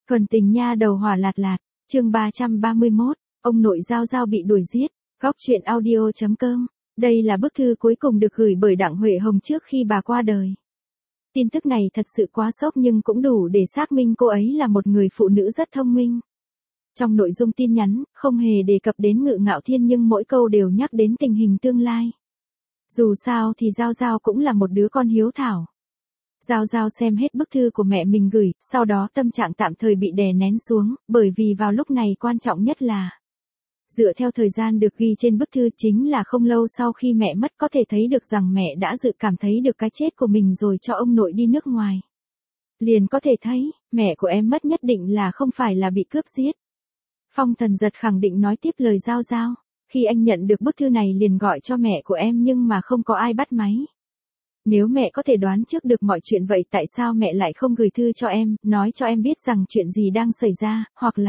Thuần tình nha đầu hỏa lạt lạt, chương 331, ông nội Giao Giao bị đuổi giết, góc truyện audio.com. Đây là bức thư cuối cùng được gửi bởi Đặng Huệ Hồng trước khi bà qua đời. Tin tức này thật sự quá sốc nhưng cũng đủ để xác minh cô ấy là một người phụ nữ rất thông minh. Trong nội dung tin nhắn, không hề đề cập đến Ngự Ngạo Thiên nhưng mỗi câu đều nhắc đến tình hình tương lai. Dù sao thì Giao Giao cũng là một đứa con hiếu thảo. Giao Giao xem hết bức thư của mẹ mình gửi, sau đó tâm trạng tạm thời bị đè nén xuống, bởi vì vào lúc này quan trọng nhất là dựa theo thời gian được ghi trên bức thư chính là không lâu sau khi mẹ mất có thể thấy được rằng mẹ đã dự cảm thấy được cái chết của mình rồi cho ông nội đi nước ngoài. Liền có thể thấy, mẹ của em mất nhất định là không phải là bị cướp giết. Phong Thần Giật khẳng định nói tiếp lời Giao Giao, khi anh nhận được bức thư này liền gọi cho mẹ của em nhưng mà không có ai bắt máy. Nếu mẹ có thể đoán trước được mọi chuyện vậy tại sao mẹ lại không gửi thư cho em, nói cho em biết rằng chuyện gì đang xảy ra, hoặc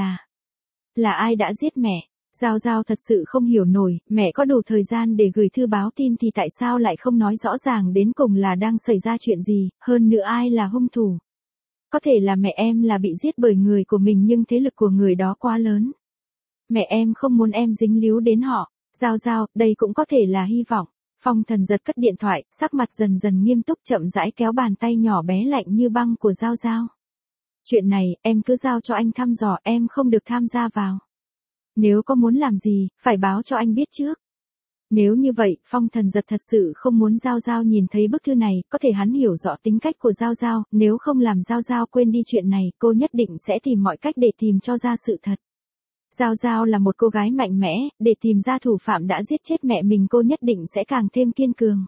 là ai đã giết mẹ. Giao Giao thật sự không hiểu nổi, mẹ có đủ thời gian để gửi thư báo tin thì tại sao lại không nói rõ ràng đến cùng là đang xảy ra chuyện gì, hơn nữa ai là hung thủ. Có thể là mẹ em là bị giết bởi người của mình nhưng thế lực của người đó quá lớn. Mẹ em không muốn em dính líu đến họ. Giao Giao, đây cũng có thể là hy vọng. Phong Thần Giật cất điện thoại, sắc mặt dần dần nghiêm túc chậm rãi kéo bàn tay nhỏ bé lạnh như băng của Giao Giao. Chuyện này, em cứ giao cho anh thăm dò, em không được tham gia vào. Nếu có muốn làm gì, phải báo cho anh biết trước. Nếu như vậy, Phong Thần Giật thật sự không muốn Giao Giao nhìn thấy bức thư này, có thể hắn hiểu rõ tính cách của Giao Giao, nếu không làm Giao Giao quên đi chuyện này, cô nhất định sẽ tìm mọi cách để tìm cho ra sự thật. Giao Giao là một cô gái mạnh mẽ, để tìm ra thủ phạm đã giết chết mẹ mình cô nhất định sẽ càng thêm kiên cường.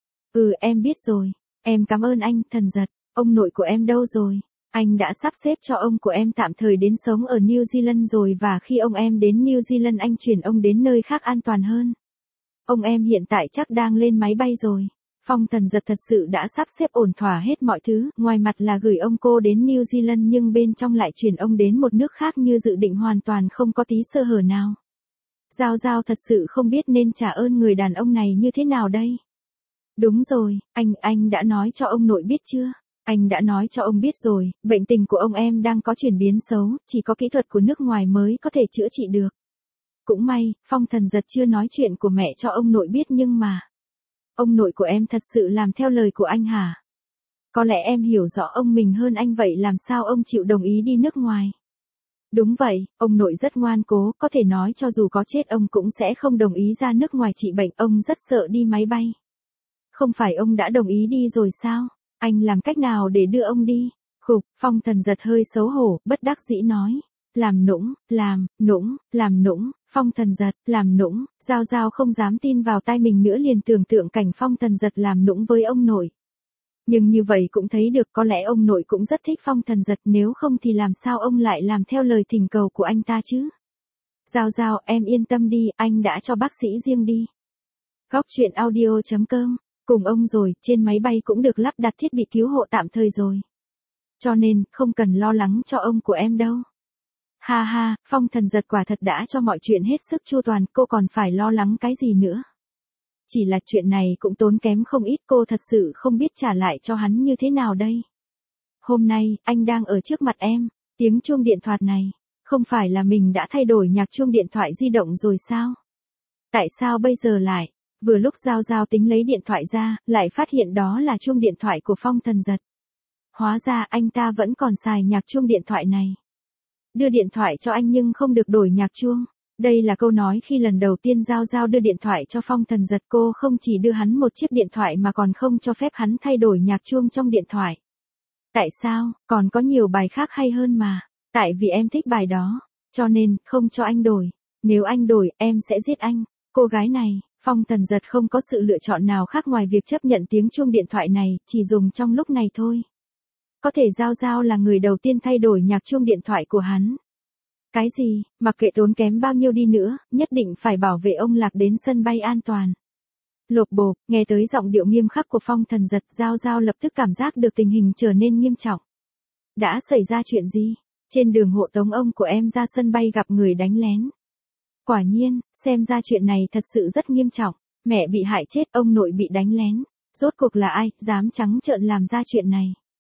Em biết rồi. Em cảm ơn anh, Thần Giật. Ông nội của em đâu rồi? Anh đã sắp xếp cho ông của em tạm thời đến sống ở New Zealand rồi và khi ông em đến New Zealand anh chuyển ông đến nơi khác an toàn hơn. Ông em hiện tại chắc đang lên máy bay rồi. Phong Thần Giật thật sự đã sắp xếp ổn thỏa hết mọi thứ, ngoài mặt là gửi ông cô đến New Zealand nhưng bên trong lại chuyển ông đến một nước khác như dự định hoàn toàn không có tí sơ hở nào. Giao Giao thật sự không biết nên trả ơn người đàn ông này như thế nào đây. Đúng rồi, anh đã nói cho ông nội biết chưa? Anh đã nói cho ông biết rồi, bệnh tình của ông em đang có chuyển biến xấu, chỉ có kỹ thuật của nước ngoài mới có thể chữa trị được. Cũng may, Phong Thần Giật chưa nói chuyện của mẹ cho ông nội biết nhưng mà ông nội của em thật sự làm theo lời của anh hả? Có lẽ em hiểu rõ ông mình hơn anh vậy làm sao ông chịu đồng ý đi nước ngoài? Đúng vậy, ông nội rất ngoan cố, có thể nói cho dù có chết ông cũng sẽ không đồng ý ra nước ngoài trị bệnh, ông rất sợ đi máy bay. Không phải ông đã đồng ý đi rồi sao? Anh làm cách nào để đưa ông đi? Phong Thần Giật hơi xấu hổ, bất đắc dĩ nói. Làm nũng, Phong Thần Giật, làm nũng, Giao Giao không dám tin vào tai mình nữa liền tưởng tượng cảnh Phong Thần Giật làm nũng với ông nội. Nhưng như vậy cũng thấy được có lẽ ông nội cũng rất thích Phong Thần Giật nếu không thì làm sao ông lại làm theo lời thỉnh cầu của anh ta chứ? Giao Giao, em yên tâm đi, anh đã cho bác sĩ riêng đi. Góc truyện audio.com, cùng ông rồi, trên máy bay cũng được lắp đặt thiết bị cứu hộ tạm thời rồi. Cho nên, không cần lo lắng cho ông của em đâu. Ha ha, Phong Thần Giật quả thật đã cho mọi chuyện hết sức chu toàn, cô còn phải lo lắng cái gì nữa. Chỉ là chuyện này cũng tốn kém không ít, cô thật sự không biết trả lại cho hắn như thế nào đây. Hôm nay, anh đang ở trước mặt em, tiếng chuông điện thoại này, không phải là mình đã thay đổi nhạc chuông điện thoại di động rồi sao? Tại sao bây giờ lại? Vừa lúc Giao Giao tính lấy điện thoại ra, lại phát hiện đó là chuông điện thoại của Phong Thần Giật. Hóa ra anh ta vẫn còn xài nhạc chuông điện thoại này. Đưa điện thoại cho anh nhưng không được đổi nhạc chuông. Đây là câu nói khi lần đầu tiên Giao Giao đưa điện thoại cho Phong Thần Giật, cô không chỉ đưa hắn một chiếc điện thoại mà còn không cho phép hắn thay đổi nhạc chuông trong điện thoại. Tại sao? Còn có nhiều bài khác hay hơn mà. Tại vì em thích bài đó. Cho nên, không cho anh đổi. Nếu anh đổi, em sẽ giết anh. Cô gái này, Phong Thần Giật không có sự lựa chọn nào khác ngoài việc chấp nhận tiếng chuông điện thoại này, chỉ dùng trong lúc này thôi. Có thể Giao Giao là người đầu tiên thay đổi nhạc chuông điện thoại của hắn. Cái gì, mặc kệ tốn kém bao nhiêu đi nữa, nhất định phải bảo vệ ông Lạc đến sân bay an toàn. Lộp bộp, nghe tới giọng điệu nghiêm khắc của Phong Thần Giật, Giao Giao lập tức cảm giác được tình hình trở nên nghiêm trọng. Đã xảy ra chuyện gì? Trên đường hộ tống ông của em ra sân bay gặp người đánh lén. Quả nhiên, xem ra chuyện này thật sự rất nghiêm trọng. Mẹ bị hại chết, ông nội bị đánh lén. Rốt cuộc là ai, dám trắng trợn làm ra chuyện này?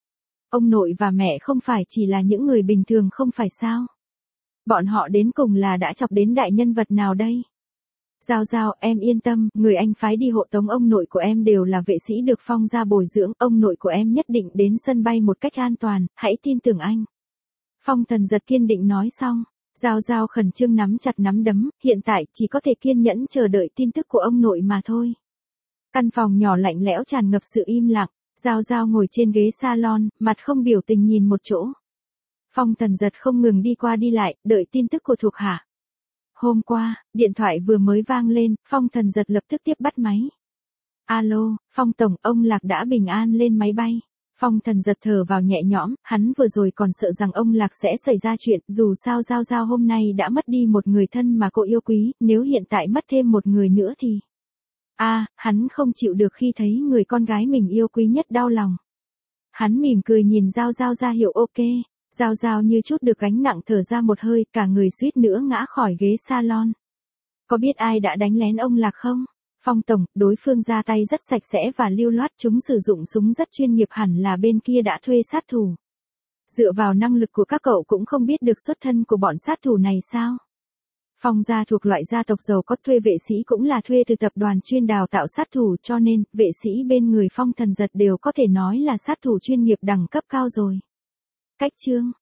Ông nội và mẹ không phải chỉ là những người bình thường không phải sao? Bọn họ đến cùng là đã chọc đến đại nhân vật nào đây? Giao Giao, em yên tâm, người anh phái đi hộ tống ông nội của em đều là vệ sĩ được phong ra bồi dưỡng, ông nội của em nhất định đến sân bay một cách an toàn, hãy tin tưởng anh. Phong Thần Giật kiên định nói xong, Giao Giao khẩn trương nắm chặt nắm đấm, hiện tại chỉ có thể kiên nhẫn chờ đợi tin tức của ông nội mà thôi. Căn phòng nhỏ lạnh lẽo tràn ngập sự im lặng, Giao Giao ngồi trên ghế salon, mặt không biểu tình nhìn một chỗ. Phong Thần Giật không ngừng đi qua đi lại, đợi tin tức của thuộc hạ. Hôm qua, điện thoại vừa mới vang lên, Phong Thần Giật lập tức tiếp bắt máy. Alo, Phong Tổng, ông Lạc đã bình an lên máy bay. Phong Thần Giật thở vào nhẹ nhõm, hắn vừa rồi còn sợ rằng ông Lạc sẽ xảy ra chuyện, dù sao Giao Giao hôm nay đã mất đi một người thân mà cô yêu quý, nếu hiện tại mất thêm một người nữa thì... hắn không chịu được khi thấy người con gái mình yêu quý nhất đau lòng. Hắn mỉm cười nhìn Giao Giao ra hiệu ok, Giao Giao như chút được gánh nặng thở ra một hơi, cả người suýt nữa ngã khỏi ghế salon. Có biết ai đã đánh lén ông Lạc không? Phong Tổng, đối phương ra tay rất sạch sẽ và lưu loát, chúng sử dụng súng rất chuyên nghiệp, hẳn là bên kia đã thuê sát thủ. Dựa vào năng lực của các cậu cũng không biết được xuất thân của bọn sát thủ này sao? Phong gia thuộc loại gia tộc giàu có, thuê vệ sĩ cũng là thuê từ tập đoàn chuyên đào tạo sát thủ, cho nên, vệ sĩ bên người Phong Thần Giật đều có thể nói là sát thủ chuyên nghiệp đẳng cấp cao rồi. Cách chương